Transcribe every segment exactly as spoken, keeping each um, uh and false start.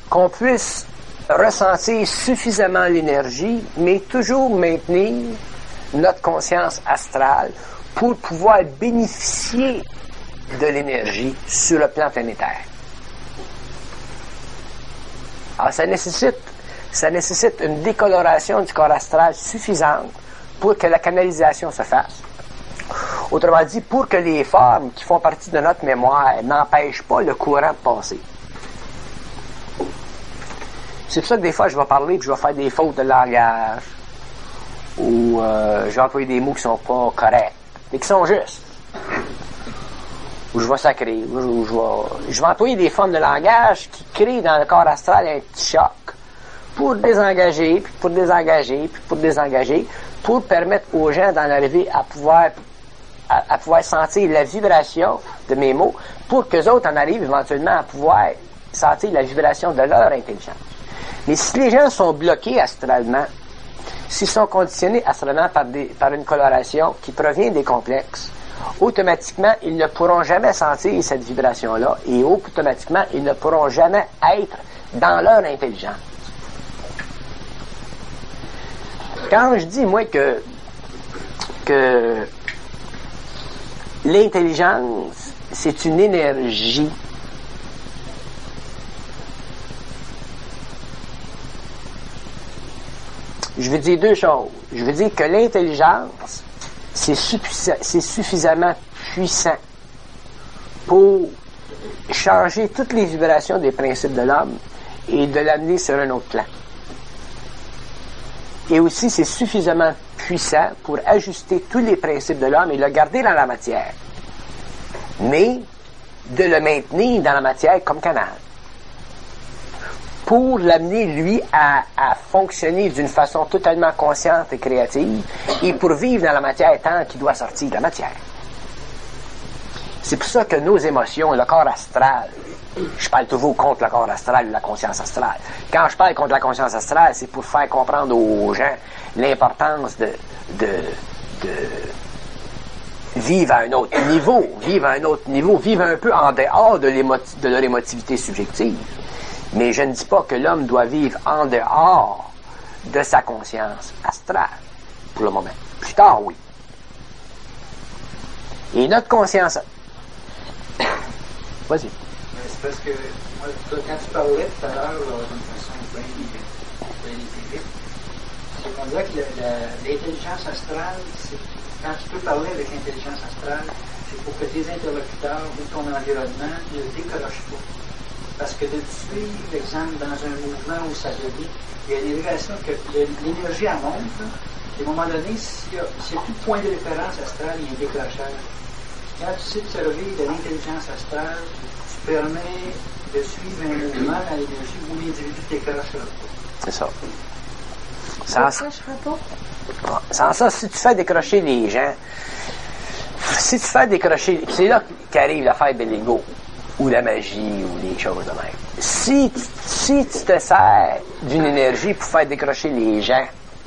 qu'on puisse ressentir suffisamment l'énergie, mais toujours maintenir notre conscience astrale pour pouvoir bénéficier de l'énergie sur le plan planétaire. Alors, ça nécessite, ça nécessite une décoloration du corps astral suffisante pour que la canalisation se fasse. Autrement dit, pour que les formes qui font partie de notre mémoire n'empêchent pas le courant de passer. C'est pour ça que des fois, je vais parler et je vais faire des fautes de langage ou euh, je vais employer des mots qui sont pas corrects, mais qui sont justes. Ou je vais sacrer, ou je vais, je vais employer des formes de langage qui créent dans le corps astral un petit choc pour désengager, puis pour désengager, puis pour désengager, pour permettre aux gens d'en arriver à pouvoir à, à pouvoir sentir la vibration de mes mots, pour qu'eux autres en arrivent éventuellement à pouvoir sentir la vibration de leur intelligence. Mais si les gens sont bloqués astralement, s'ils sont conditionnés astralement par, des, par une coloration qui provient des complexes, automatiquement, ils ne pourront jamais sentir cette vibration-là et automatiquement, ils ne pourront jamais être dans leur intelligence. Quand je dis, moi, que, que l'intelligence, c'est une énergie, je veux dire deux choses. Je veux dire que l'intelligence, c'est, suffisamment, c'est suffisamment puissant pour changer toutes les vibrations des principes de l'homme et de l'amener sur un autre plan. Et aussi, c'est suffisamment puissant pour ajuster tous les principes de l'homme et le garder dans la matière. Mais de le maintenir dans la matière comme canal. Pour l'amener, lui, à, à fonctionner d'une façon totalement consciente et créative et pour vivre dans la matière tant qu'il doit sortir de la matière. C'est pour ça que nos émotions, le corps astral, je parle toujours contre le corps astral ou la conscience astrale. Quand je parle contre la conscience astrale, c'est pour faire comprendre aux gens l'importance de, de, de vivre à un autre niveau, vivre à un autre niveau, vivre un peu en dehors de, de leur émotivité subjective. Mais je ne dis pas que l'homme doit vivre en dehors de sa conscience astrale, pour le moment. Plus tard, oui. Et notre conscience... Vas-y. C'est parce que, moi, quand tu parlais tout à l'heure, d'une façon bien, bien écrite, c'est qu'on dirait que le, la, l'intelligence astrale, c'est, quand tu peux parler avec l'intelligence astrale, c'est pour que tes interlocuteurs ou ton environnement ne décrochent pas. Parce que de suivre l'exemple dans un mouvement où ça devient, il y a une élévation que l'énergie elle monte, là, et à un moment donné, s'il n'y a, s'il y a plus de point de référence astrale, il y a un décrochage. Quand tu sais te servir de l'intelligence astrale, tu permets de suivre un mouvement dans l'énergie où l'individu décrochera pas. C'est ça. Sans ça, sans ça, si tu fais décrocher les gens, si tu fais décrocher, c'est là qu'arrive l'affaire de l'ego. Ou la magie, ou les choses de même. Si, si tu te sers d'une énergie pour faire décrocher les gens,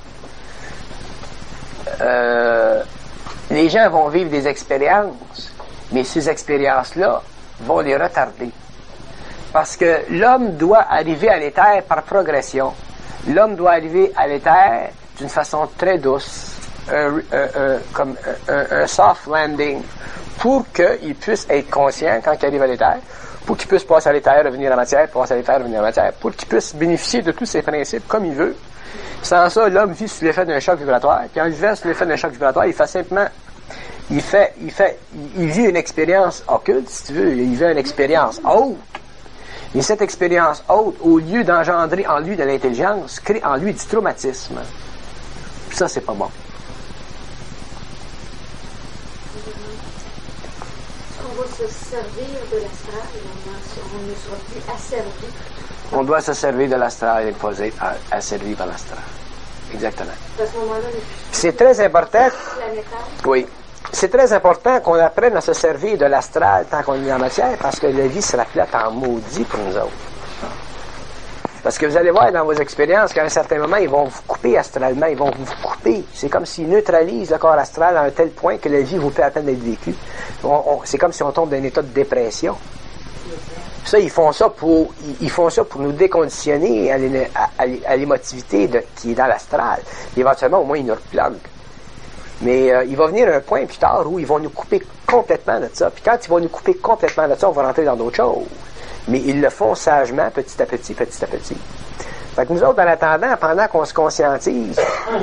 euh, les gens vont vivre des expériences, mais ces expériences-là vont les retarder. Parce que l'homme doit arriver à l'éther par progression. L'homme doit arriver à l'éther d'une façon très douce, un, un, un, comme un, un soft landing, pour qu'il puisse être conscient quand il arrive à l'éther, pour qu'il puisse passer à l'éther, revenir à la matière, passer à l'éther, revenir à la matière, pour qu'il puisse bénéficier de tous ces principes comme il veut. Sans ça, l'homme vit sous l'effet d'un choc vibratoire, puis en vivant sous l'effet d'un choc vibratoire, il fait simplement, il fait, il fait, il vit une expérience occulte, si tu veux, il vit une expérience haute. Et cette expérience haute, au lieu d'engendrer en lui de l'intelligence, crée en lui du traumatisme. Puis ça, c'est pas bon. On va se servir de l'astral, on ne sera plus asservi. On doit se servir de l'astral et pas être asservi par l'astral. Exactement. À ce moment-là, c'est très important. Planétaire. Oui. C'est très important qu'on apprenne à se servir de l'astral tant qu'on est en matière, parce que la vie sera plate en maudit pour nous autres. Parce que vous allez voir dans vos expériences qu'à un certain moment, ils vont vous couper astralement, ils vont vous couper. C'est comme s'ils neutralisent le corps astral à un tel point que la vie vous fait à peine d'être vécue. On, on, c'est comme si on tombe dans un état de dépression. Ça, ils font ça pour, ils font ça pour nous déconditionner à, à, à l'émotivité de, qui est dans l'astral. Éventuellement, au moins, ils nous replantent. Mais euh, il va venir un point plus tard où ils vont nous couper complètement de ça. Puis quand ils vont nous couper complètement de ça, on va rentrer dans d'autres choses. Mais ils le font sagement, petit à petit, petit à petit. Fait que nous autres, en attendant, pendant qu'on se conscientise,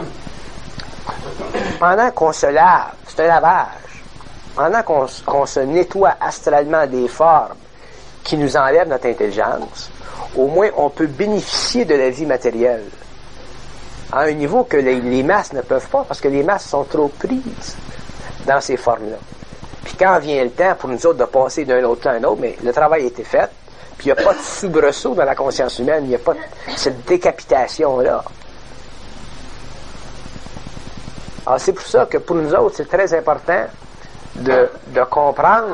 pendant qu'on se lave, c'est un lavage, pendant qu'on, qu'on se nettoie astralement des formes qui nous enlèvent notre intelligence, au moins on peut bénéficier de la vie matérielle à un niveau que les, les masses ne peuvent pas, parce que les masses sont trop prises dans ces formes-là. Puis quand vient le temps pour nous autres de passer d'un autre plan à un autre, mais le travail a été fait, puis il n'y a pas de soubresaut dans la conscience humaine, il n'y a pas de, cette décapitation-là. Alors c'est pour ça que pour nous autres, c'est très important de, de comprendre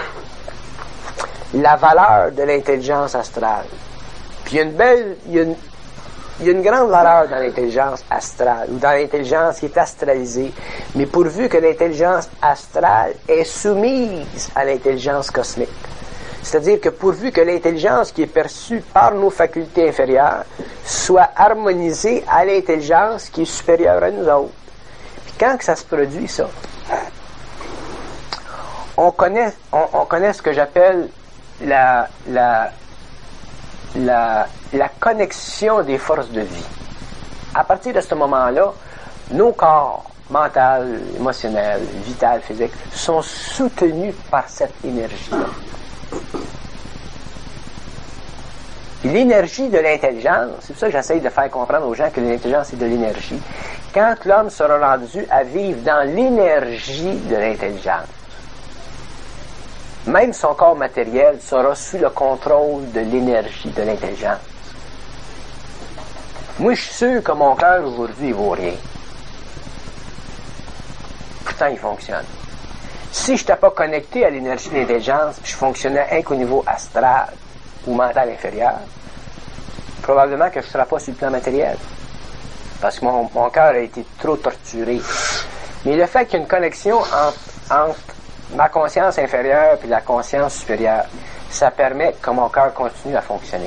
la valeur de l'intelligence astrale. Puis il y a une belle, il y a une, il y a une grande valeur dans l'intelligence astrale, ou dans l'intelligence qui est astralisée, mais pourvu que l'intelligence astrale est soumise à l'intelligence cosmique. C'est-à-dire que pourvu que l'intelligence qui est perçue par nos facultés inférieures soit harmonisée à l'intelligence qui est supérieure à nous autres. Puis quand que ça se produit, ça, on connaît, on, on connaît ce que j'appelle la, la, la, la connexion des forces de vie. À partir de ce moment-là, nos corps mental, émotionnel, vital, physique sont soutenus par cette énergie-là. Et l'énergie de l'intelligence, c'est pour ça que j'essaye de faire comprendre aux gens que l'intelligence est de l'énergie. Quand l'homme sera rendu à vivre dans l'énergie de l'intelligence, même son corps matériel sera sous le contrôle de l'énergie de l'intelligence. Moi, je suis sûr que mon cœur aujourd'hui, il vaut rien. Pourtant, il fonctionne. Si je n'étais pas connecté à l'énergie de l'intelligence, puis je fonctionnais rien qu'au niveau astral ou mental inférieur, probablement que je ne serais pas sur le plan matériel. Parce que mon, mon cœur a été trop torturé. Mais le fait qu'il y ait une connexion entre, entre ma conscience inférieure et la conscience supérieure, ça permet que mon cœur continue à fonctionner.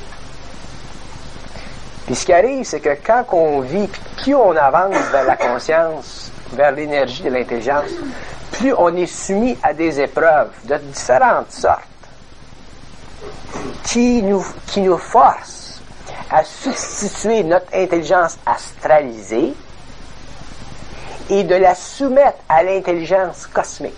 Puis ce qui arrive, c'est que quand on vit, plus on avance vers la conscience, vers l'énergie de l'intelligence, plus on est soumis à des épreuves de différentes sortes qui nous, qui nous forcent à substituer notre intelligence astralisée et de la soumettre à l'intelligence cosmique.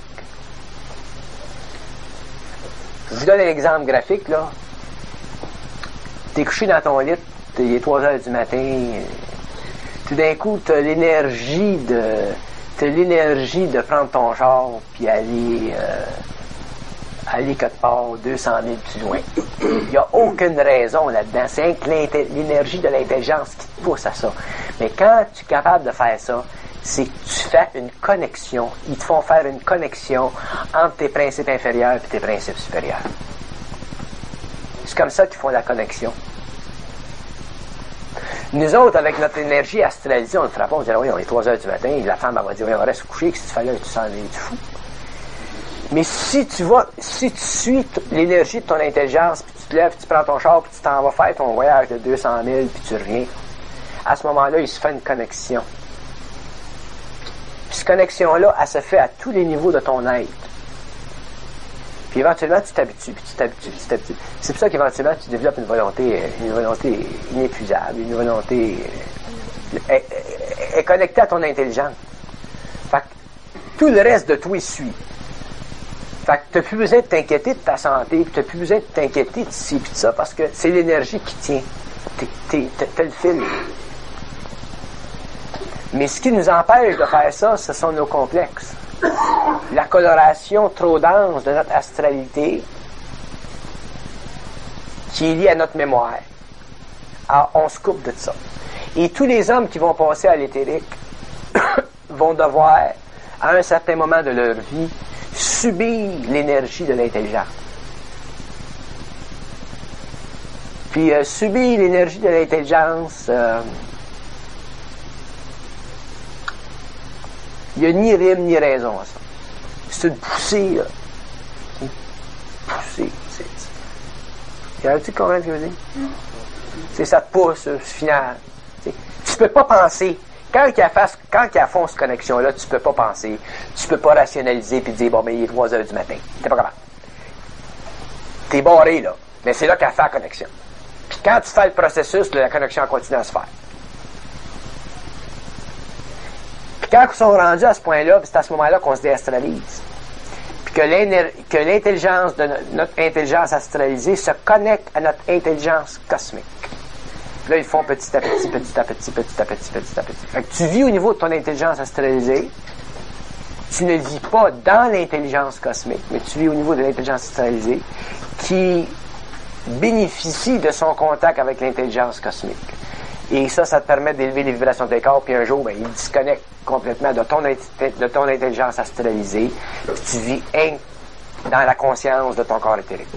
Je vous donne un exemple graphique, là. T'es couché dans ton lit, il est trois heures du matin, tout d'un coup, t'as l'énergie de... t'as l'énergie de prendre ton char puis aller euh, aller quelque part deux cent mille plus loin. Il n'y a aucune raison là-dedans. C'est l'énergie de l'intelligence qui te pousse à ça. Mais quand tu es capable de faire ça, c'est que tu fais une connexion. Ils te font faire une connexion entre tes principes inférieurs et tes principes supérieurs. C'est comme ça qu'ils font la connexion. Nous autres, avec notre énergie astralisée, on ne le fera pas. On dirait, oui, on est trois heures du matin, et la femme, elle va dire, oui, on reste couché, que si tu fais là, tu sens les du fou. Mais si tu vas, si tu suis t- l'énergie de ton intelligence, puis tu te lèves, puis tu prends ton char, puis tu t'en vas faire ton voyage de deux cent mille, puis tu reviens, à ce moment-là, il se fait une connexion. Puis cette connexion-là, elle se fait à tous les niveaux de ton être. Puis éventuellement, tu t'habitues, puis tu t'habitues, puis tu t'habitues. C'est pour ça qu'éventuellement, tu développes une volonté, une volonté inépuisable, une volonté euh, est, est, est connectée à ton intelligence. Fait que tout le reste de toi suit. Fait que tu n'as plus besoin de t'inquiéter de ta santé, puis tu n'as plus besoin de t'inquiéter de ci, puis de ça, parce que c'est l'énergie qui tient. T'es, t'es, t'es, t'es le fil. Mais ce qui nous empêche de faire ça, ce sont nos complexes. La coloration trop dense de notre astralité qui est liée à notre mémoire. Alors, on se coupe de ça. Et tous les hommes qui vont passer à l'éthérique vont devoir, à un certain moment de leur vie, subir l'énergie de l'intelligence. Puis, euh, subir l'énergie de l'intelligence... Euh, il n'y a ni rime ni raison à ça. C'est une poussée, là. Une poussée. C'est, Tu comprends ce que je veux dire? C'est ça te pousse, au final. T'sais, tu peux pas penser. Quand il y a, face, quand il y a fond cette connexion-là, tu peux pas penser. Tu peux pas rationaliser puis dire, bon, ben, il est trois heures du matin. T'es pas capable. T'es barré, là. Mais c'est là qu'elle fait la connexion. Puis quand tu fais le processus, là, la connexion continue à se faire. Puis quand ils sont rendus à ce point-là, c'est à ce moment-là qu'on se déastralise. Puis que, que l'intelligence de notre intelligence astralisée se connecte à notre intelligence cosmique. Puis là, ils font petit à petit, petit à petit, petit à petit, petit à petit. Fait que tu vis au niveau de ton intelligence astralisée. Tu ne vis pas dans l'intelligence cosmique, mais tu vis au niveau de l'intelligence astralisée qui bénéficie de son contact avec l'intelligence cosmique. Et ça, ça te permet d'élever les vibrations de tes corps, puis un jour, ben, il disconnecte complètement de ton, de ton intelligence astralisée, puis tu vis in, dans la conscience de ton corps éthérique.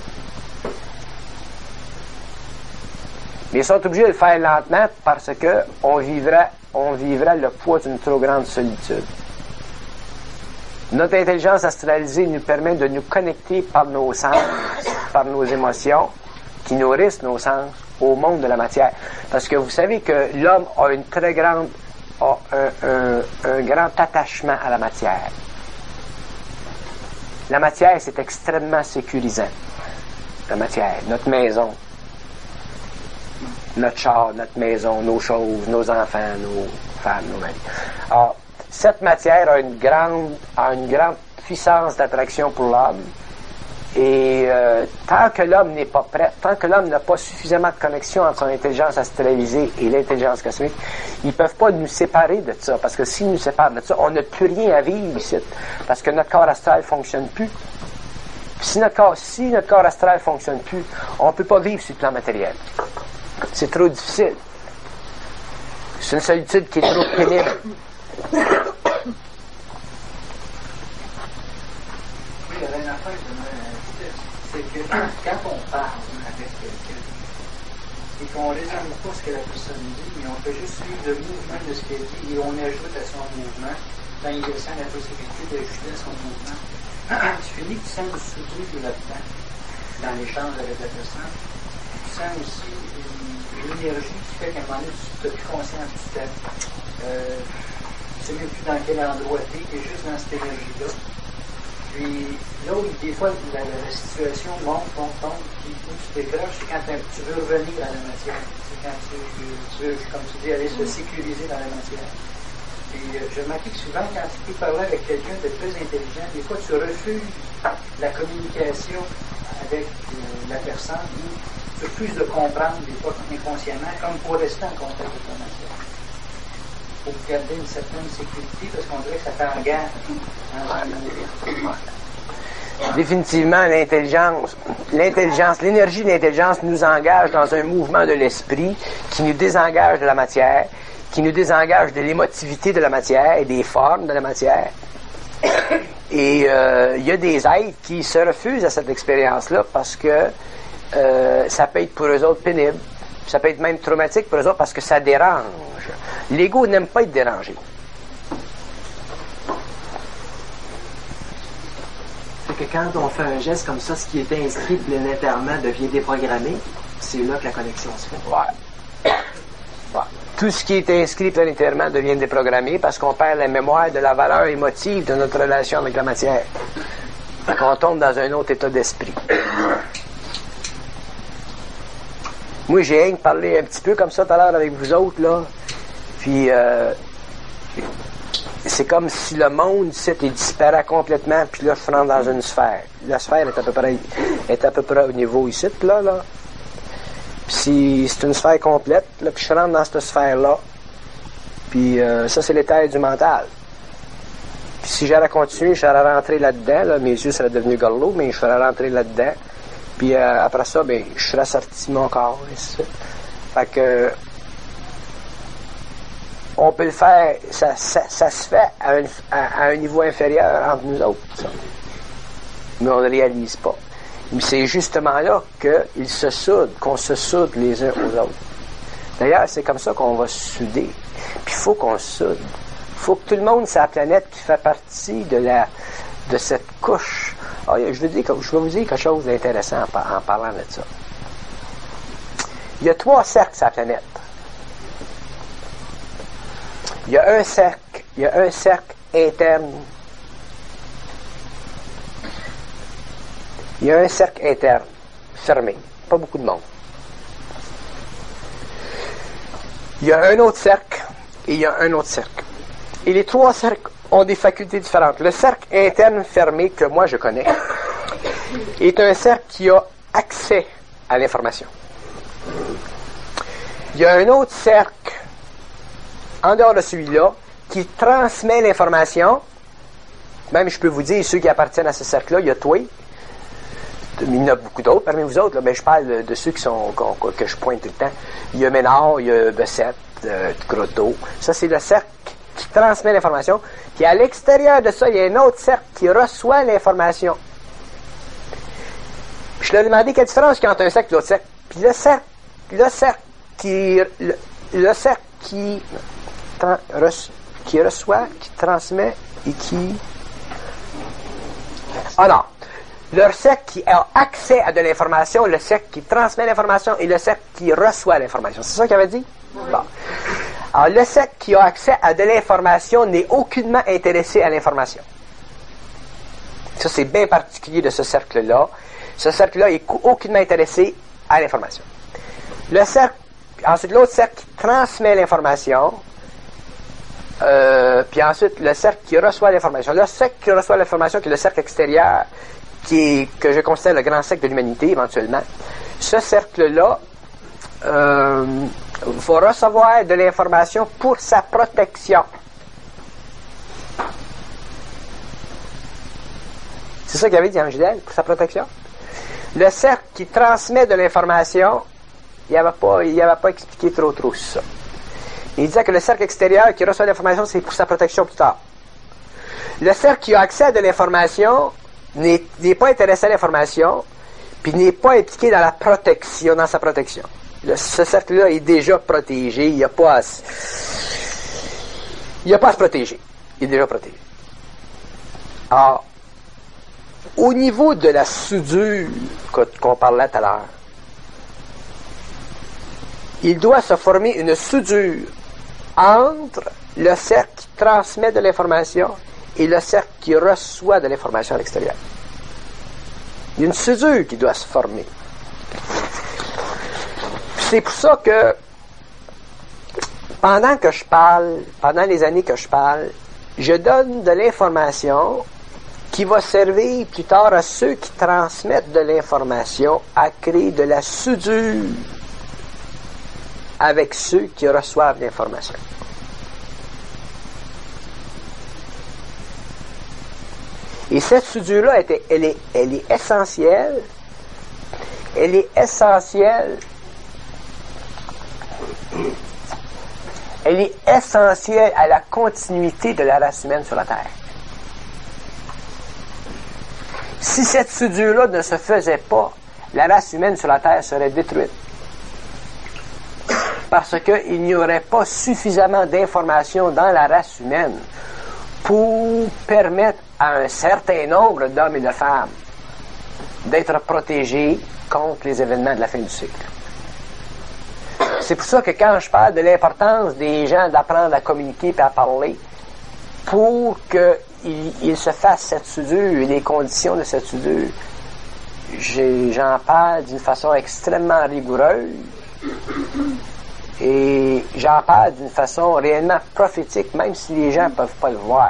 Mais ils sont obligés de le faire lentement parce que on vivra, on vivra le poids d'une trop grande solitude. Notre intelligence astralisée nous permet de nous connecter par nos sens, par nos émotions, qui nourrissent nos sens, au monde de la matière. Parce que vous savez que l'homme a une très grande, a un, un, un grand attachement à la matière. La matière, c'est extrêmement sécurisant. La matière, notre maison, notre char, notre maison, nos choses, nos enfants, nos femmes, nos maris. Alors, cette matière a une grande, a une grande puissance d'attraction pour l'homme. Et euh, tant que l'homme n'est pas prêt, tant que l'homme n'a pas suffisamment de connexion entre son intelligence astralisée et l'intelligence cosmique, ils ne peuvent pas nous séparer de ça. Parce que s'ils nous séparent de ça, on n'a plus rien à vivre ici. Parce que notre corps astral ne fonctionne plus. Puis si notre corps, si notre corps astral ne fonctionne plus, on ne peut pas vivre sur le plan matériel. C'est trop difficile. C'est une solitude qui est trop pénible. Oui, il y avait une affaire que je me c'est que quand on parle avec quelqu'un et qu'on ne résume pas ce que la personne dit, mais on fait juste suivre le mouvement de ce qu'elle dit et on ajoute à son mouvement, quand il descend la possibilité d'ajouter à son mouvement, tu finis que tu sens du soutien là-dedans, dans l'échange avec la personne. Tu sens aussi une, une énergie qui fait qu'à un moment donné, tu n'es plus conscient du temps. Euh, tu ne sais même plus dans quel endroit tu es, tu es juste dans cette énergie-là. Puis là où des fois la, la, la situation monte, monte, monte, puis où tu décroches, c'est quand tu veux revenir à la matière. C'est quand tu, tu veux, comme tu dis, aller se sécuriser dans la matière. Puis euh, j'ai remarqué que souvent, quand tu peux parler avec quelqu'un de plus intelligent, des fois tu refuses la communication avec euh, la personne, ou tu refuses de comprendre, des fois inconsciemment, comme pour rester en contact avec la matière. Pour garder une certaine sécurité, parce qu'on dirait que ça t'engage dans un... Définitivement, l'intelligence, l'intelligence, l'énergie de l'intelligence nous engage dans un mouvement de l'esprit qui nous désengage de la matière, qui nous désengage de l'émotivité de la matière et des formes de la matière. Et il euh, y a des êtres qui se refusent à cette expérience-là parce que euh, ça peut être pour eux autres pénible. Ça peut être même traumatique pour eux autres parce que ça dérange. L'ego n'aime pas être dérangé. Fait que quand on fait un geste comme ça, ce qui était inscrit planétairement devient déprogrammé, c'est là que la connexion se fait. Ouais. Ouais. Tout ce qui est inscrit planétairement devient déprogrammé parce qu'on perd la mémoire de la valeur émotive de notre relation avec la matière. Fait qu'on tombe dans un autre état d'esprit. Moi, j'ai rien parlé un petit peu comme ça tout à l'heure avec vous autres, là. Puis, euh, c'est comme si le monde, ici, il disparaît complètement, puis là, je rentre dans une sphère. La sphère est à peu près, est à peu près au niveau ici, là, là. Puis, c'est une sphère complète, là, puis je rentre dans cette sphère-là. Puis, euh, ça, c'est l'état du mental. Puis, si j'allais continuer, je serais rentré là-dedans, là, mes yeux seraient devenus gorlots, mais je serais rentré là-dedans. Puis euh, après ça, ben, je serais sorti de mon corps. Ici. Fait que on peut le faire, ça, ça, ça se fait à un, à, à un niveau inférieur entre nous autres. Ça. Mais on ne le réalise pas. Mais c'est justement là qu'ils se soudent, qu'on se soude les uns aux autres. D'ailleurs, c'est comme ça qu'on va se souder. Puis il faut qu'on se soude. Il faut que tout le monde sur la planète qui fait partie de la de cette couche. Ah, je, veux dire, je vais vous dire quelque chose d'intéressant en, en parlant de ça. Il y a trois cercles sur la planète. Il y a un cercle, il y a un cercle interne. Il y a un cercle interne, fermé. Pas beaucoup de monde. Il y a un autre cercle et il y a un autre cercle. Et les trois cercles ont des facultés différentes. Le cercle interne fermé que moi je connais est un cercle qui a accès à l'information. Il y a un autre cercle en dehors de celui-là qui transmet l'information. Même je peux vous dire, ceux qui appartiennent à ce cercle-là, il y a toi. Il y en a beaucoup d'autres parmi vous autres, là, mais je parle de, de ceux qui sont que, que je pointe tout le temps. Il y a Ménard, il y a Bessette, euh, Grotto. Ça, c'est le cercle qui transmet l'information. Puis à l'extérieur de ça, il y a un autre cercle qui reçoit l'information. Je leur ai demandé quelle différence il y a entre un cercle et l'autre cercle. Puis le cercle, le cercle qui, le, le cercle qui, trans, reço, qui reçoit, qui transmet et qui... Ah non! Le cercle qui a accès à de l'information, le cercle qui transmet l'information et le cercle qui reçoit l'information. C'est ça qu'il avait dit? Oui. Bon. Alors, le cercle qui a accès à de l'information n'est aucunement intéressé à l'information. Ça, c'est bien particulier de ce cercle-là. Ce cercle-là est aucunement intéressé à l'information. Le cercle, ensuite, l'autre cercle qui transmet l'information, euh, puis ensuite, le cercle qui reçoit l'information. Le cercle qui reçoit l'information, qui est le cercle extérieur, qui est, que je considère le grand cercle de l'humanité, éventuellement. Ce cercle-là euh, va recevoir de l'information pour sa protection. C'est ça qu'il avait dit Jean Gidel, pour sa protection. Le cercle qui transmet de l'information, il n'avait pas, il n'avait pas expliqué trop trop ça. Il disait que le cercle extérieur qui reçoit l'information, c'est pour sa protection plus tard. Le cercle qui a accès à de l'information n'est, n'est pas intéressé à l'information, puis n'est pas impliqué dans la protection, dans sa protection. Le, ce cercle-là est déjà protégé, il n'y a pas à, il n'y a pas à se protéger. Il est déjà protégé. Alors, au niveau de la soudure qu'on parlait tout à l'heure, il doit se former une soudure entre le cercle qui transmet de l'information et le cercle qui reçoit de l'information à l'extérieur. Il y a une soudure qui doit se former. C'est pour ça que pendant que je parle, pendant les années que je parle, je donne de l'information qui va servir plus tard à ceux qui transmettent de l'information à créer de la soudure avec ceux qui reçoivent l'information. Et cette soudure-là, elle est, elle est essentielle. Elle est essentielle. Elle est essentielle à la continuité de la race humaine sur la Terre. Si cette soudure-là ne se faisait pas, la race humaine sur la Terre serait détruite. Parce qu'il n'y aurait pas suffisamment d'informations dans la race humaine pour permettre à un certain nombre d'hommes et de femmes d'être protégés contre les événements de la fin du cycle. C'est pour ça que quand je parle de l'importance des gens d'apprendre à communiquer et à parler, pour qu'il il se fasse cette soudure et les conditions de cette soudure, j'ai, j'en parle d'une façon extrêmement rigoureuse et j'en parle d'une façon réellement prophétique, même si les gens ne peuvent pas le voir.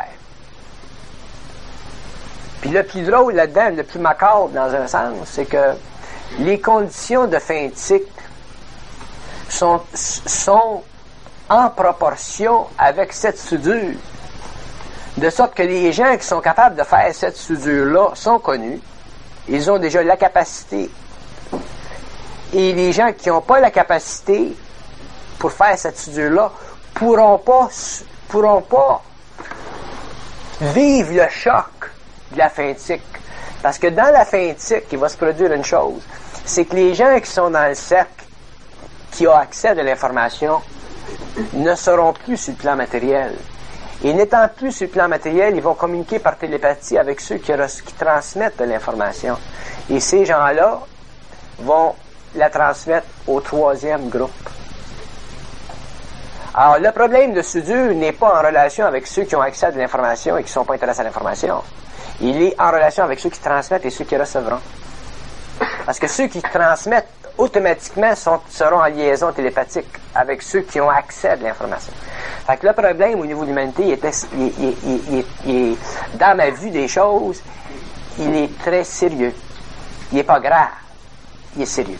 Puis le plus drôle là-dedans, le plus macabre dans un sens, c'est que les conditions de fin de cycle sont, sont en proportion avec cette soudure. De sorte que les gens qui sont capables de faire cette soudure-là sont connus. Ils ont déjà la capacité. Et les gens qui n'ont pas la capacité pour faire cette soudure-là pourront pas, pourront pas vivre le choc de la fin de cycle. Parce que dans la fin de cycle, il va se produire une chose. C'est que les gens qui sont dans le cercle, qui ont accès à de l'information, ne seront plus sur le plan matériel. Et n'étant plus sur le plan matériel, ils vont communiquer par télépathie avec ceux qui, qui transmettent de l'information. Et ces gens-là vont la transmettre au troisième groupe. Alors, le problème de soudure n'est pas en relation avec ceux qui ont accès à de l'information et qui ne sont pas intéressés à l'information. Il est en relation avec ceux qui transmettent et ceux qui recevront. Parce que ceux qui transmettent automatiquement sont, seront en liaison télépathique avec ceux qui ont accès à de l'information. Fait que le problème au niveau de l'humanité, il était, il, il, il, il, il est, dans ma vue des choses, il est très sérieux. Il n'est pas grave. Il est sérieux.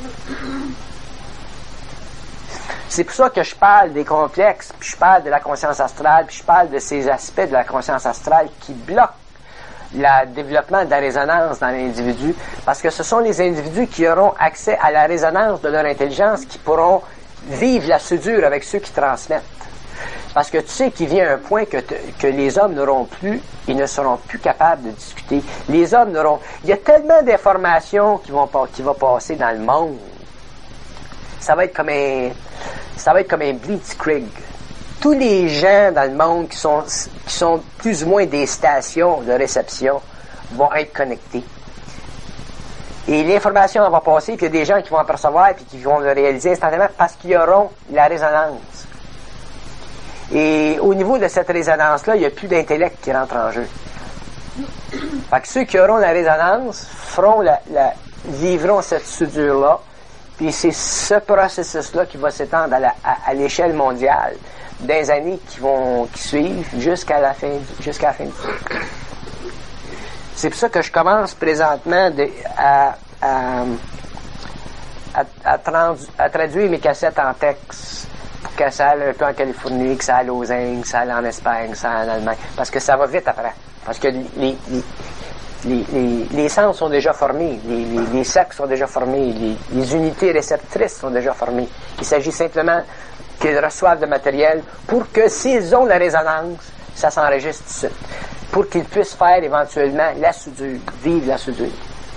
C'est pour ça que je parle des complexes, puis je parle de la conscience astrale, puis je parle de ces aspects de la conscience astrale qui bloquent le développement de la résonance dans l'individu, parce que ce sont les individus qui auront accès à la résonance de leur intelligence qui pourront vivre la soudure avec ceux qui transmettent. Parce que tu sais qu'il vient un point que, te, que les hommes n'auront plus, ils ne seront plus capables de discuter. Les hommes n'auront... Il y a tellement d'informations qui vont qui vont passer dans le monde. Ça va être comme un... Ça va être comme un blitzkrieg. Tous les gens dans le monde qui sont, qui sont plus ou moins des stations de réception vont être connectés. Et l'information va passer, puis il y a des gens qui vont en percevoir et qui vont le réaliser instantanément parce qu'ils auront la résonance. Et au niveau de cette résonance-là, il n'y a plus d'intellect qui rentre en jeu. Fait que ceux qui auront la résonance feront la, la, vivront cette soudure-là, puis c'est ce processus-là qui va s'étendre à, la, à, à l'échelle mondiale dans les années qui vont qui suivent jusqu'à la fin jusqu'à la fin du siècle. C'est pour ça que je commence présentement de, à, à, à, à, tradu, à traduire mes cassettes en texte pour que ça aille un peu en Californie, que ça aille aux Indes, que ça aille en Espagne, que ça aille en Allemagne, parce que ça va vite après. Parce que les, les, les, les, les sens sont déjà formés, les, les, les sexes sont déjà formés, les, les unités réceptrices sont déjà formées. Il s'agit simplement qu'ils reçoivent le matériel pour que s'ils ont la résonance, ça s'enregistre tout de suite. Pour qu'ils puissent faire éventuellement la soudure, vivre la soudure.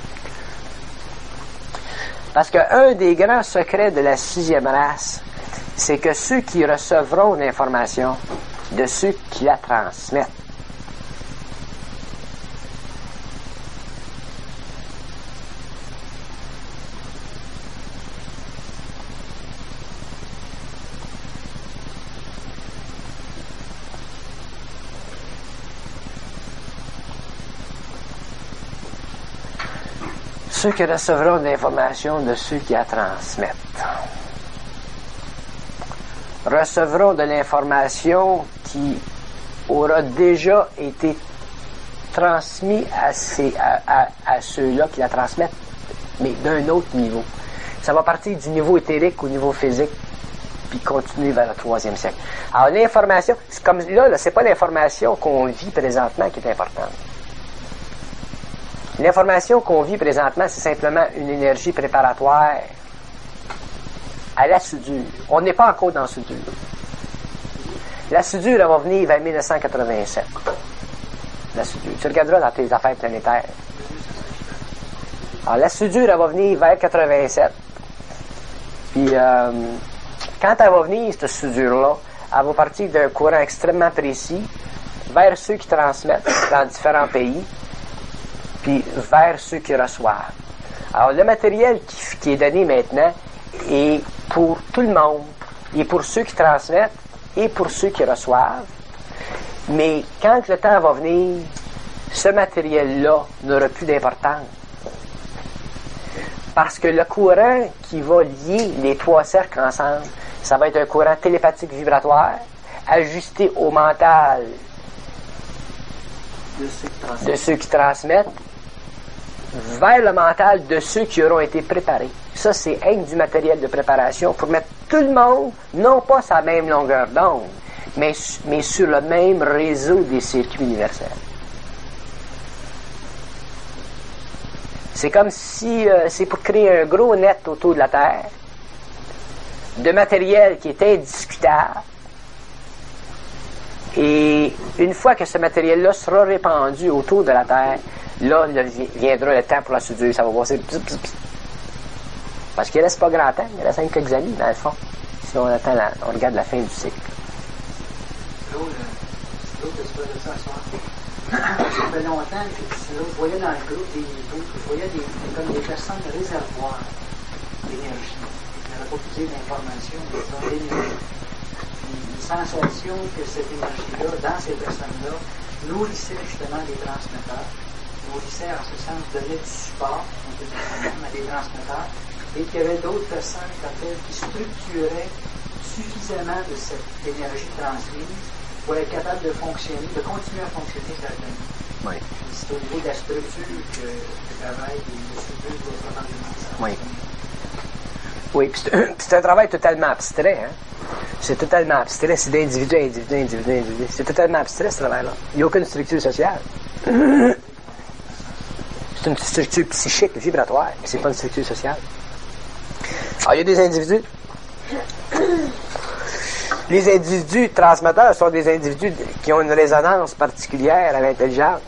Parce qu'un des grands secrets de la sixième race, c'est que ceux qui recevront l'information de ceux qui la transmettent, ceux qui recevront l'information de ceux qui la transmettent recevront de l'information qui aura déjà été transmise à, ces, à, à, à ceux-là qui la transmettent, mais d'un autre niveau. Ça va partir du niveau éthérique au niveau physique, puis continuer vers le troisième siècle. Alors l'information, c'est comme là, là c'est pas l'information qu'on vit présentement qui est importante. L'information qu'on vit présentement, c'est simplement une énergie préparatoire à la soudure. On n'est pas encore dans la soudure. La soudure, elle va venir vers mille neuf cent quatre-vingt-sept. La soudure. Tu regarderas dans tes affaires planétaires. Alors, la soudure, elle va venir vers quatre-vingt-sept. Puis, euh, quand elle va venir, cette soudure-là, elle va partir d'un courant extrêmement précis vers ceux qui transmettent dans différents pays, puis vers ceux qui reçoivent. Alors, le matériel qui, qui est donné maintenant est pour tout le monde, et pour ceux qui transmettent, et pour ceux qui reçoivent. Mais quand le temps va venir, ce matériel-là n'aura plus d'importance. Parce que le courant qui va lier les trois cercles ensemble, ça va être un courant télépathique vibratoire, ajusté au mental de ceux qui transmettent, de ceux qui transmettent vers le mental de ceux qui auront été préparés. Ça, c'est un du matériel de préparation pour mettre tout le monde, non pas sur la même longueur d'onde, mais, mais sur le même réseau des circuits universels. C'est comme si euh, c'est pour créer un gros net autour de la Terre, de matériel qui est indiscutable. Et une fois que ce matériel-là sera répandu autour de la Terre, là, là viendra le temps pour la soudure, ça va passer. Pss, pss, pss. Parce qu'il ne reste pas grand temps, il reste quelques années, dans le fond. Si on attend, la, on regarde la fin du cycle. L'autre, l'autre exploitation, ça fait longtemps que je voyais dans le groupe des groupes, je voyais des, comme des personnes réservoirs. d'énergie. Il n'aurait pas posé d'information, disons, d'énergie. Une sensation que cette énergie-là, dans ces personnes-là, nourrissait justement des transmetteurs, nourrissait en ce sens, donnait du support, on peut dire même, à des transmetteurs, et qu'il y avait d'autres personnes comme elles qui structuraient suffisamment de cette énergie transmise pour être capable de fonctionner, de continuer à fonctionner sur la planète. Oui. C'est au niveau de la structure que le travail de structure doit probablement ça. Oui. Oui, puis c'est, c'est un travail totalement abstrait, hein. C'est totalement abstrait, c'est d'individu à individu, individu, individu. C'est totalement abstrait, ce travail-là. Il n'y a aucune structure sociale. C'est une structure psychique, vibratoire, mais c'est pas une structure sociale. Alors, il y a des individus. Les individus transmetteurs sont des individus qui ont une résonance particulière à l'intelligence.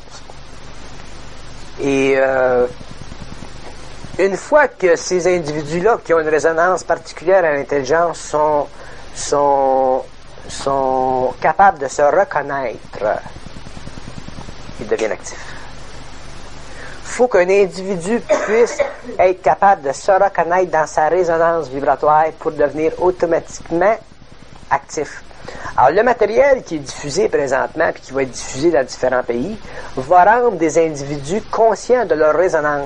Et euh, une fois que ces individus-là qui ont une résonance particulière à l'intelligence sont, sont, sont capables de se reconnaître, ils deviennent actifs. Il faut qu'un individu puisse être capable de se reconnaître dans sa résonance vibratoire pour devenir automatiquement actif. Alors, le matériel qui est diffusé présentement et qui va être diffusé dans différents pays va rendre des individus conscients de leur résonance.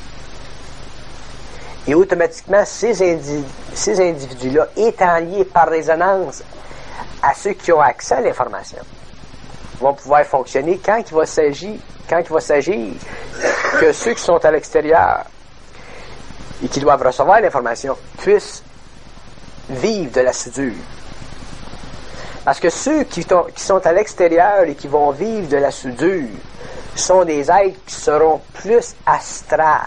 Et automatiquement, ces, indi- ces individus-là, étant liés par résonance à ceux qui ont accès à l'information, vont pouvoir fonctionner quand il va s'agir, quand il va s'agir que ceux qui sont à l'extérieur et qui doivent recevoir l'information puissent vivre de la soudure. Parce que ceux qui, t- qui sont à l'extérieur et qui vont vivre de la soudure sont des êtres qui seront plus astrales.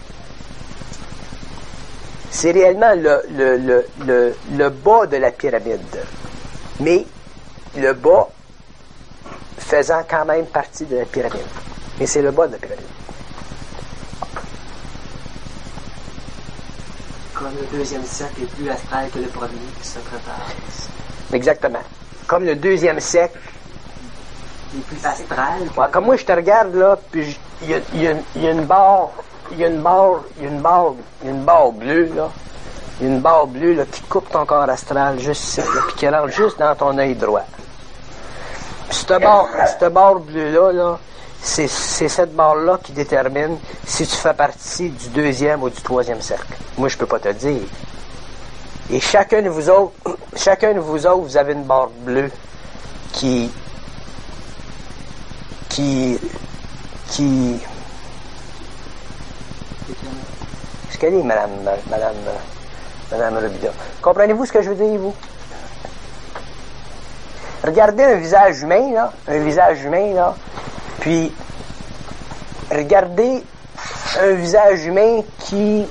C'est réellement le, le, le, le, le bas de la pyramide. Mais le bas faisant quand même partie de la pyramide. Mais c'est le bas de la pyramide. Comme le deuxième cercle est plus astral que le premier qui se prépare. Exactement. Comme le deuxième cercle. Il est plus astral. Ouais, comme moi, je te regarde, là, puis il y a, y, a, y a une barre, il y a une barre, il y a une barre, il y a une barre bleue, là. Il y a une barre bleue, là, qui coupe ton corps astral juste ici, là, puis qui rentre juste dans ton œil droit. Puis cette barre, cette barre bleue-là, là, c'est, c'est cette barre-là qui détermine si tu fais partie du deuxième ou du troisième cercle. Moi, je peux pas te dire. Et chacun de vous autres, chacun de vous autres, vous avez une barre bleue qui, qui, qui, ce qu'elle est, madame, madame, madame Robida. Comprenez-vous ce que je veux dire, vous? Regardez un visage humain, là, un visage humain, là, puis regardez un visage humain qui...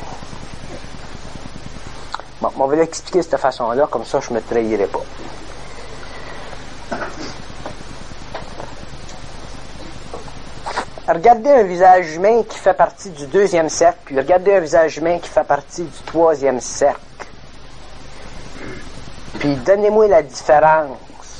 Bon, on va l'expliquer de cette façon-là, comme ça je ne me trahirai pas. Regardez un visage humain qui fait partie du deuxième cercle, puis regardez un visage humain qui fait partie du troisième cercle. Puis donnez-moi la différence.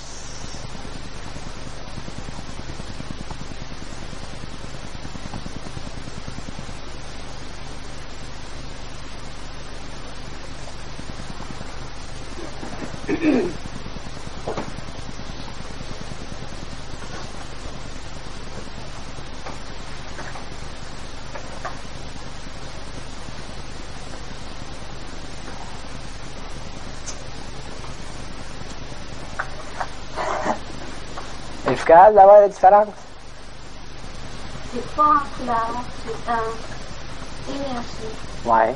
Êtes-vous capable d'avoir la différence? C'est pas en couleur, c'est en énergie. Ouais.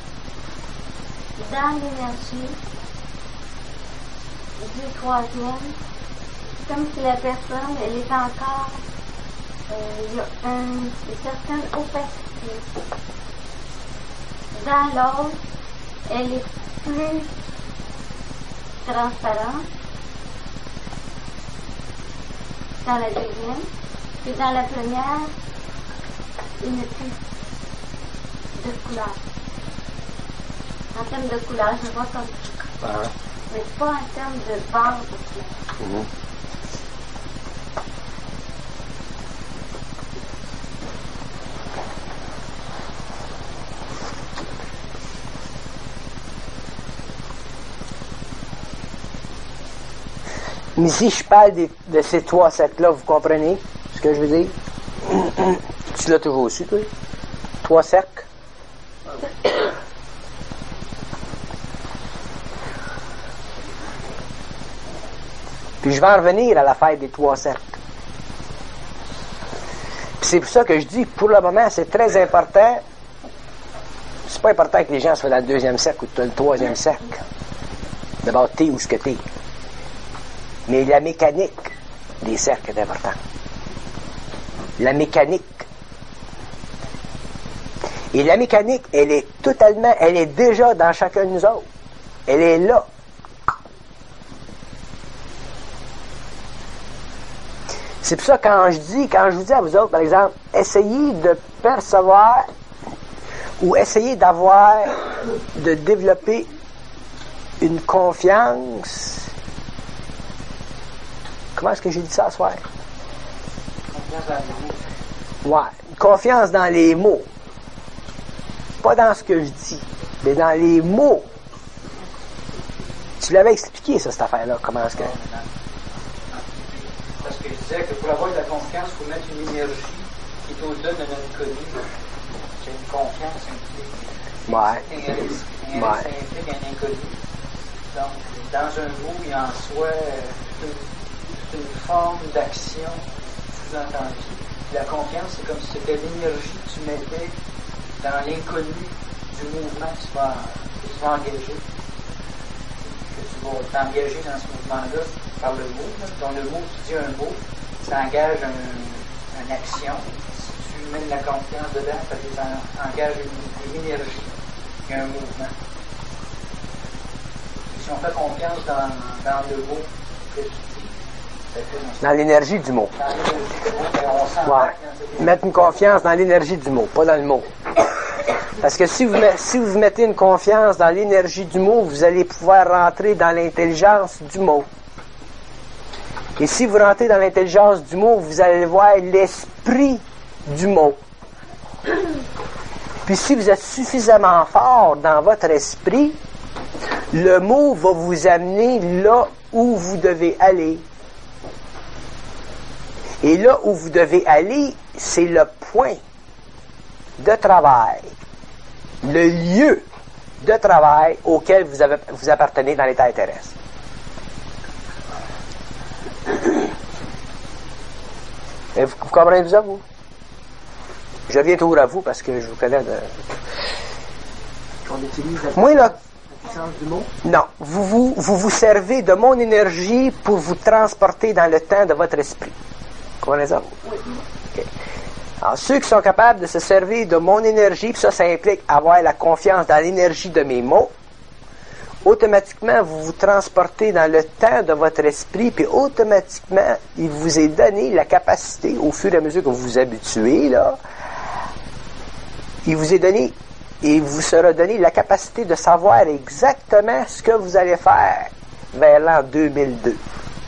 Dans l'énergie du troisième, comme si la personne, elle est encore, euh, il y a un, une certaine opacité. Dans l'autre, elle est plus transparente. Dans la deuxième, puis dans la première, il n'y a plus de couleur. En termes de couleur, je vois comme ça. Ah. Mais pas en termes de base de couleur. Mm-hmm. Mais si je parle des, de ces trois cercles-là, vous comprenez ce que je veux dire? Tu l'as toujours su, toi? Trois cercles. Puis je vais en revenir à la fête des trois cercles. Puis c'est pour ça que je dis que pour le moment, c'est très important. C'est pas important que les gens soient dans le deuxième cercle ou dans le troisième cercle. D'abord, t'es où ce que t'es. Mais la mécanique des cercles est importante. La mécanique. Et la mécanique, elle est totalement, elle est déjà dans chacun de nous autres. Elle est là. C'est pour ça quand je dis, quand je vous dis à vous autres, par exemple, essayez de percevoir ou essayez d'avoir, de développer une confiance. Comment est-ce que j'ai dit ça ce soir? Confiance dans les mots. Ouais, une confiance dans les mots. Pas dans ce que je dis, mais dans les mots. Tu l'avais expliqué, ça, cette affaire-là, comment est-ce que... Parce que je disais que pour avoir de la confiance, il faut mettre une énergie qui est au-delà de l'inconnu. C'est une confiance impliquée. Ouais. Un, Ouais. Ça implique un inconnu. Donc, dans un mot, il y a en soi toute une, une forme d'action sous-entendue. La confiance, c'est comme si c'était l'énergie que tu mettais dans l'inconnu du mouvement que tu vas, que tu vas engager. Que tu vas t'engager dans ce mouvement-là par le mot. Là. Donc le mot, tu dis un mot, ça engage un, une action. Si tu mets de la confiance dedans, ça engage une, une énergie. Il y a un mouvement. Et si on fait confiance dans, dans le mot que tu dis, ça fait Dans l'énergie du mot. dans l'énergie du mot, ben, on s'embarque Ouais. dans cette énergie. Mettre une confiance dans l'énergie du mot, pas dans le mot. Parce que si vous, met- si vous mettez une confiance dans l'énergie du mot, vous allez pouvoir rentrer dans l'intelligence du mot. Et si vous rentrez dans l'intelligence du mot, vous allez voir l'esprit du mot. Puis si vous êtes suffisamment fort dans votre esprit, le mot va vous amener là où vous devez aller. Et là où vous devez aller, c'est le point de travail, le lieu de travail auquel vous, avez, vous appartenez dans l'état terrestre. Et vous, vous comprenez ça, vous? Je reviens toujours à vous parce que je vous connais de... On utilise la, Moi, là, la puissance du mot. non. Vous vous, vous vous servez de mon énergie pour vous transporter dans le temps de votre esprit. Vous comprenez ça? OK. Alors, ceux qui sont capables de se servir de mon énergie, puis ça, ça implique avoir la confiance dans l'énergie de mes mots, automatiquement, vous vous transportez dans le temps de votre esprit, puis automatiquement, il vous est donné la capacité, au fur et à mesure que vous vous habituez, là, il vous est donné, et vous sera donné la capacité de savoir exactement ce que vous allez faire vers l'an deux mille deux.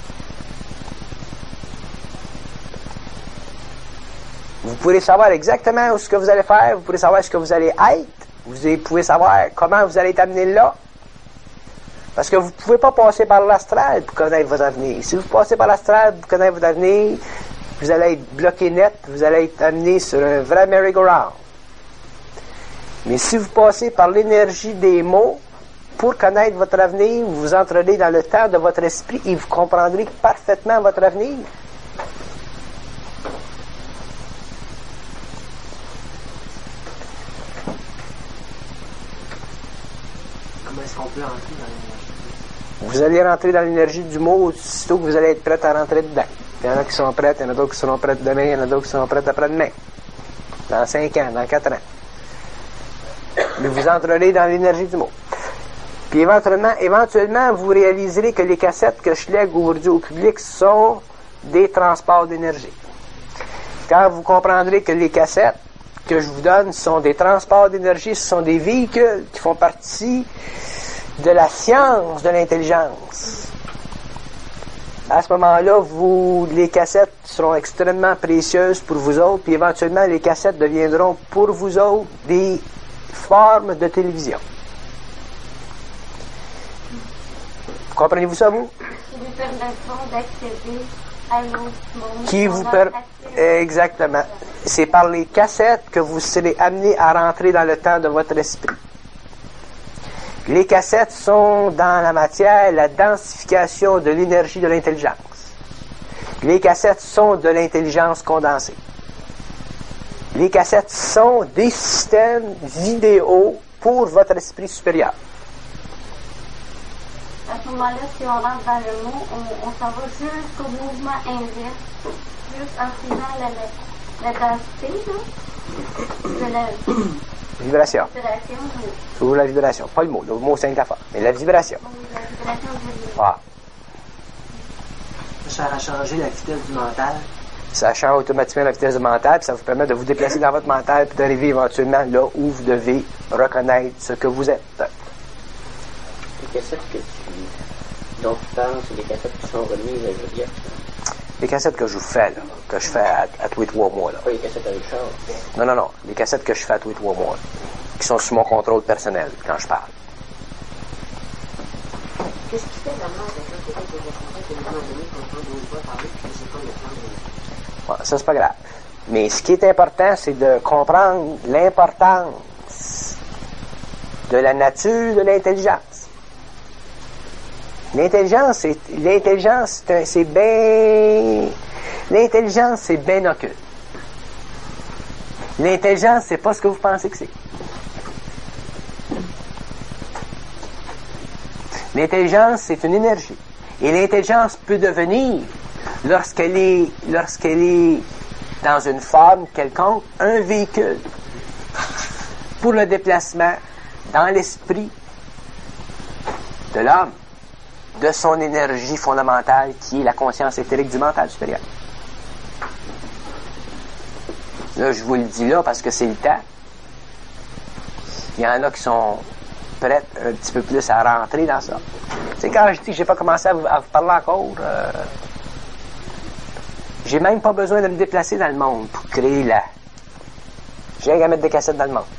Vous pourrez savoir exactement ce que vous allez faire, vous pourrez savoir ce que vous allez être, vous pouvez savoir comment vous allez être amené là. Parce que vous ne pouvez pas passer par l'astral pour connaître votre avenir. Si vous passez par l'astral pour connaître votre avenir, vous allez être bloqué net, vous allez être amené sur un vrai merry-go-round. Mais si vous passez par l'énergie des mots pour connaître votre avenir, vous entrerez dans le temps de votre esprit et vous comprendrez parfaitement votre avenir. Comment est-ce qu'on peut entrer dans l'énergie? Vous allez rentrer dans l'énergie du mot aussitôt que vous allez être prêt à rentrer dedans. Il y en a qui sont prêts, il y en a d'autres qui seront prêts demain, il y en a d'autres qui seront prêts après-demain. Dans cinq ans, dans quatre ans. Mais vous entrerez dans l'énergie du mot. Puis éventuellement, éventuellement, vous réaliserez que les cassettes que je lègue aujourd'hui au public sont des transports d'énergie. Quand vous comprendrez que les cassettes que je vous donne sont des transports d'énergie, ce sont des véhicules qui font partie de la science de l'intelligence. À ce moment-là, vous, les cassettes seront extrêmement précieuses pour vous autres, puis éventuellement, les cassettes deviendront pour vous autres des formes de télévision. Comprenez-vous ça, vous? C'est lui permettront d'accéder à l'autre monde. Qui On vous va per... passer- Exactement. C'est par les cassettes que vous serez amené à rentrer dans le temps de votre esprit. Les cassettes sont dans la matière la densification de l'énergie de l'intelligence. Les cassettes sont de l'intelligence condensée. Les cassettes sont des systèmes vidéo pour votre esprit supérieur. À ce moment-là, si on rentre dans le mot, on, on s'en va jusqu'au mouvement inverse, juste en suivant la, la, la densité là, de la Vibration. vibration. de- Ou la vibration. Pas le mot. Le mot, c'est une affaire. Mais la vibration. La vibration de Ah. Ça a changé la vitesse du mental. Ça change automatiquement la vitesse du mental, puis ça vous permet de vous déplacer dans votre mental, puis d'arriver éventuellement là où vous devez reconnaître ce que vous êtes. Les cassettes que tu, dont tu parles, c'est des cassettes qui sont remises à Joliette. Les cassettes que je vous fais, là, que je fais à, à tous les trois mois, là. Pas les cassettes à Richard. Non, non, non. Les cassettes que je fais à tous les trois mois, qui sont sous mon contrôle personnel quand je parle. Qu'est-ce qui fait vraiment avec un côté de responsable que nous avons donné qu'on entend une voix parler puis c'est pas le plan de... Ouais, ça, c'est pas grave. Mais ce qui est important, c'est de comprendre l'importance de la nature de l'intelligence. L'intelligence, c'est, l'intelligence, c'est, un- c'est bien, l'intelligence, c'est bien occulte. L'intelligence, c'est pas ce que vous pensez que c'est. L'intelligence, c'est une énergie. Et l'intelligence peut devenir, lorsqu'elle est, lorsqu'elle est dans une forme quelconque, un véhicule pour le déplacement dans l'esprit de l'homme, de son énergie fondamentale qui est la conscience éthérique du mental supérieur. Là, je vous le dis là parce que c'est le temps. Il y en a qui sont prêts un petit peu plus à rentrer dans ça. Tu sais, quand je dis que j'ai pas commencé à vous, à vous parler encore, euh, j'ai même pas besoin de me déplacer dans le monde pour créer la... J'ai rien à mettre des cassettes dans le monde.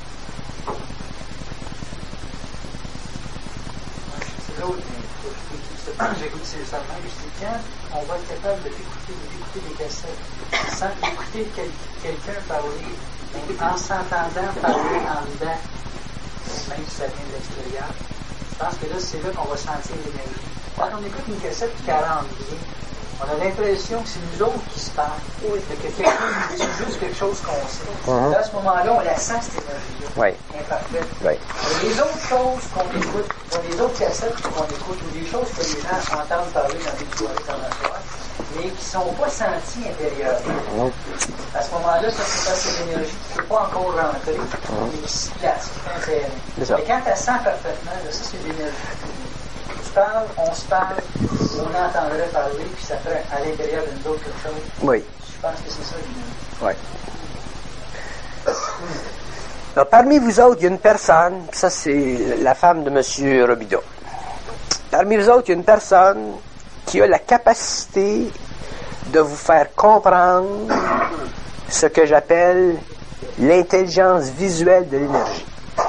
C'est l'autre, mais j'écoute ces serments, je dis quand on va être capable d'écouter, d'écouter des cassettes sans écouter quel, quelqu'un parler, mais en s'entendant parler en dedans, même si ça vient de l'extérieur, je pense que là, c'est là qu'on va sentir l'énergie. Quand on écoute une cassette qui rentre bien, on a l'impression que c'est nous autres qui se parlent. Oui. Que quelqu'un nous dit juste quelque chose qu'on sait. Mhm. Là, à ce moment-là, on la sent, cette énergie-là. Oui. Imparfaite. Oui. Et les autres choses qu'on écoute, ou les autres cassettes qu'on écoute, ou des choses que les gens entendent parler dans des soirées dans la soirée, mais qui ne sont pas senties intérieurement. À ce moment-là, ça c'est parce que c'est l'énergie qui ne peut pas encore rentrer, mais qui se place, qui fait un terrain. C'est ça. Mais quand elle sent parfaitement, là, ça c'est de l'énergie. Tu parles, on se parle, on entendrait parler, puis ça fait à l'intérieur d'une autre quelque chose. Oui. Je pense que c'est ça l'énergie. Oui. Alors, parmi vous autres, il y a une personne, ça c'est la femme de M. Robideau. Parmi vous autres, il y a une personne qui a la capacité de vous faire comprendre ce que j'appelle l'intelligence visuelle de l'énergie.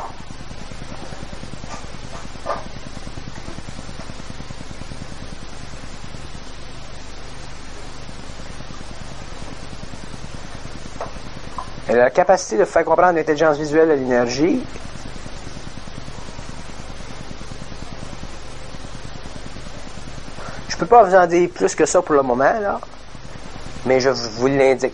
Elle a la capacité de vous faire comprendre l'intelligence visuelle de l'énergie. Je peux pas vous en dire plus que ça pour le moment, là, mais je vous l'indique.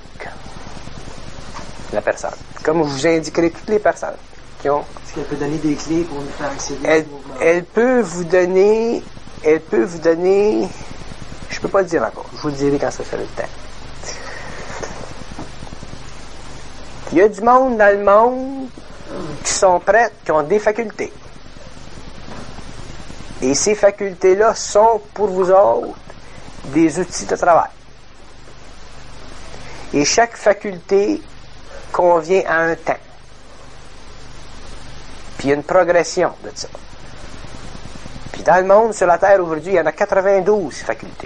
La personne. Comme je vous indiquerai toutes les personnes qui ont... Est-ce qu'elle peut donner des clés pour nous faire accéder Elle, au mouvement? elle peut vous donner... Elle peut vous donner... Je peux pas le dire encore. Je vous le dirai quand ça fait le temps. Il y a du monde dans le monde qui sont prêts, qui ont des facultés. Et ces facultés-là sont pour vous autres des outils de travail. Et chaque faculté convient à un temps. Puis il y a une progression de ça. Puis dans le monde, sur la Terre aujourd'hui, il y en a quatre-vingt-douze facultés.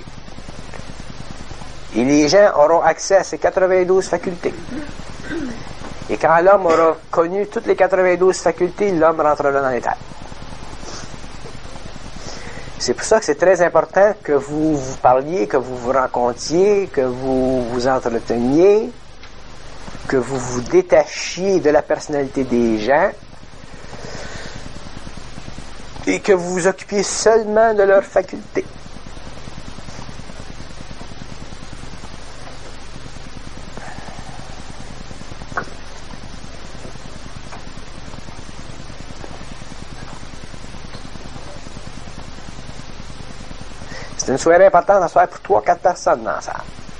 Et les gens auront accès à ces quatre-vingt-douze facultés. Et quand l'homme aura connu toutes les quatre-vingt-douze facultés, l'homme rentrera dans les terres. C'est pour ça que c'est très important que vous vous parliez, que vous vous rencontriez, que vous vous entreteniez, que vous vous détachiez de la personnalité des gens et que vous vous occupiez seulement de leurs facultés. C'est une soirée importante à se faire pour trois quatre personnes dans la salle.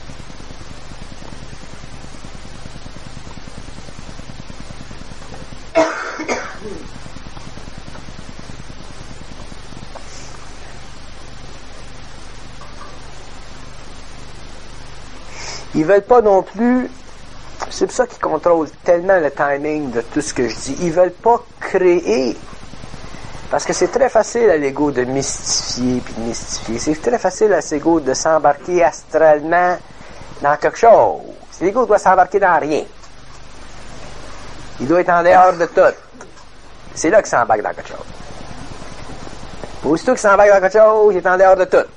Ils veulent pas non plus, c'est pour ça qu'ils contrôlent tellement le timing de tout ce que je dis, ils veulent pas créer, parce que c'est très facile à l'ego de mystifier puis de mystifier, c'est très facile à l'ego de s'embarquer astralement dans quelque chose. L'ego doit s'embarquer dans rien. Il doit être en dehors de tout. C'est là qu'il s'embarque dans quelque chose. Aussitôt qu'il s'embarque dans quelque chose, il est en dehors de tout.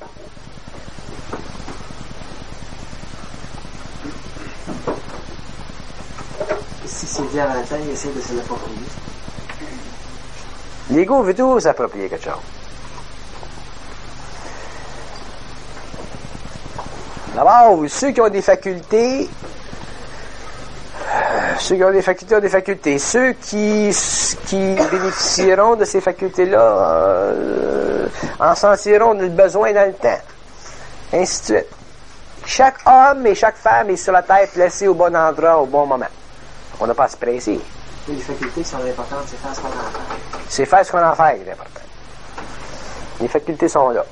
Si c'est dit avant le temps, il essaie de se l'approprier. L'ego veut toujours s'approprier quelque chose. D'abord, ceux qui ont des facultés, euh, ceux qui ont des facultés ont des facultés. Ceux qui, qui bénéficieront de ces facultés-là euh, en sentiront le besoin dans le temps. Ainsi de suite. Chaque homme et chaque femme est sur la tête placé au bon endroit au bon moment. On n'a pas à se presser. Les facultés sont importantes, c'est faire ce qu'on en fait. C'est faire ce qu'on en fait qui est important. Les facultés sont là.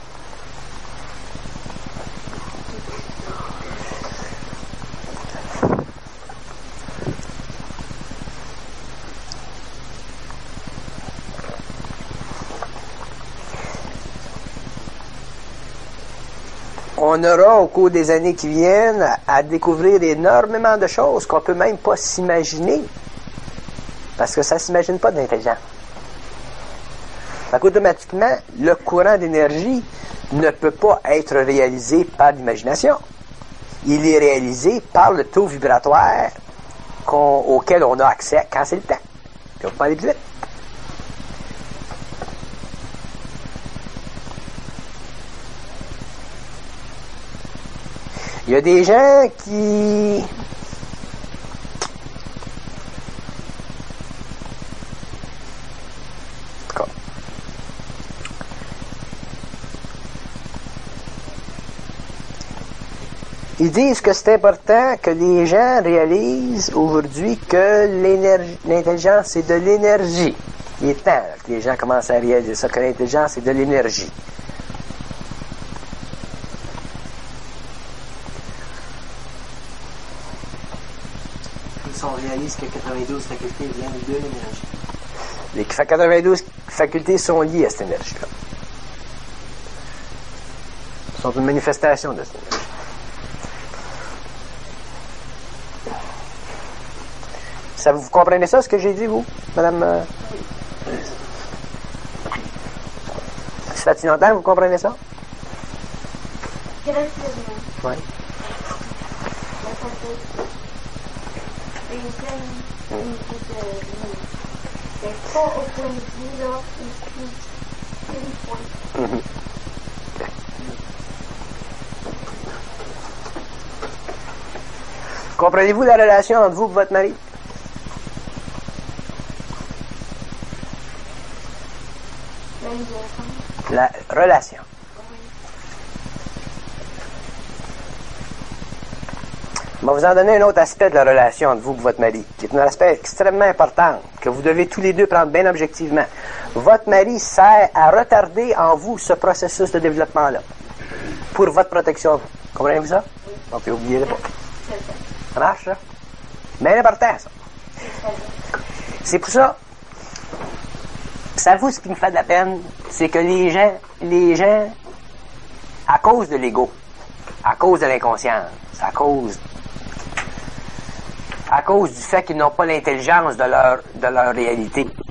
On aura au cours des années qui viennent à découvrir énormément de choses qu'on peut même pas s'imaginer. Parce que ça ne s'imagine pas d'intelligence. Donc, automatiquement, le courant d'énergie ne peut pas être réalisé par l'imagination. Il est réalisé par le taux vibratoire qu'on, auquel on a accès quand c'est le temps. Puis on peut aller plus vite. Il y a des gens qui... Ils disent que c'est important que les gens réalisent aujourd'hui que l'énergie, l'intelligence, c'est de l'énergie. Il est temps que les gens commencent à réaliser ça, que l'intelligence, c'est de l'énergie. Comme on réalise que quatre-vingt-douze facultés viennent de l'énergie. Les quatre-vingt-douze facultés sont liées à cette énergie-là. Elles sont une manifestation de cette énergie. Ça, vous comprenez ça, ce que j'ai dit, vous, madame? Euh... Ça fait longtemps que vous comprenez ça? Très bien. Oui. C'est pas au point de vue, là, c'est une point. Mm-hmm. Comprenez-vous la relation entre vous et votre mari? La relation. Je vais vous en donner un autre aspect de la relation entre vous et votre mari, qui est un aspect extrêmement important, que vous devez tous les deux prendre bien objectivement. Votre mari sert à retarder en vous ce processus de développement-là, pour votre protection. Comprenez-vous ça? Donc, oubliez-le pas. Ça marche, ça? Bien important, ça. C'est pour ça. Savez-vous ce qui me fait de la peine? C'est que les gens, les gens, à cause de l'ego, à cause de l'inconscience, à cause, à cause du fait qu'ils n'ont pas l'intelligence de leur, de leur réalité,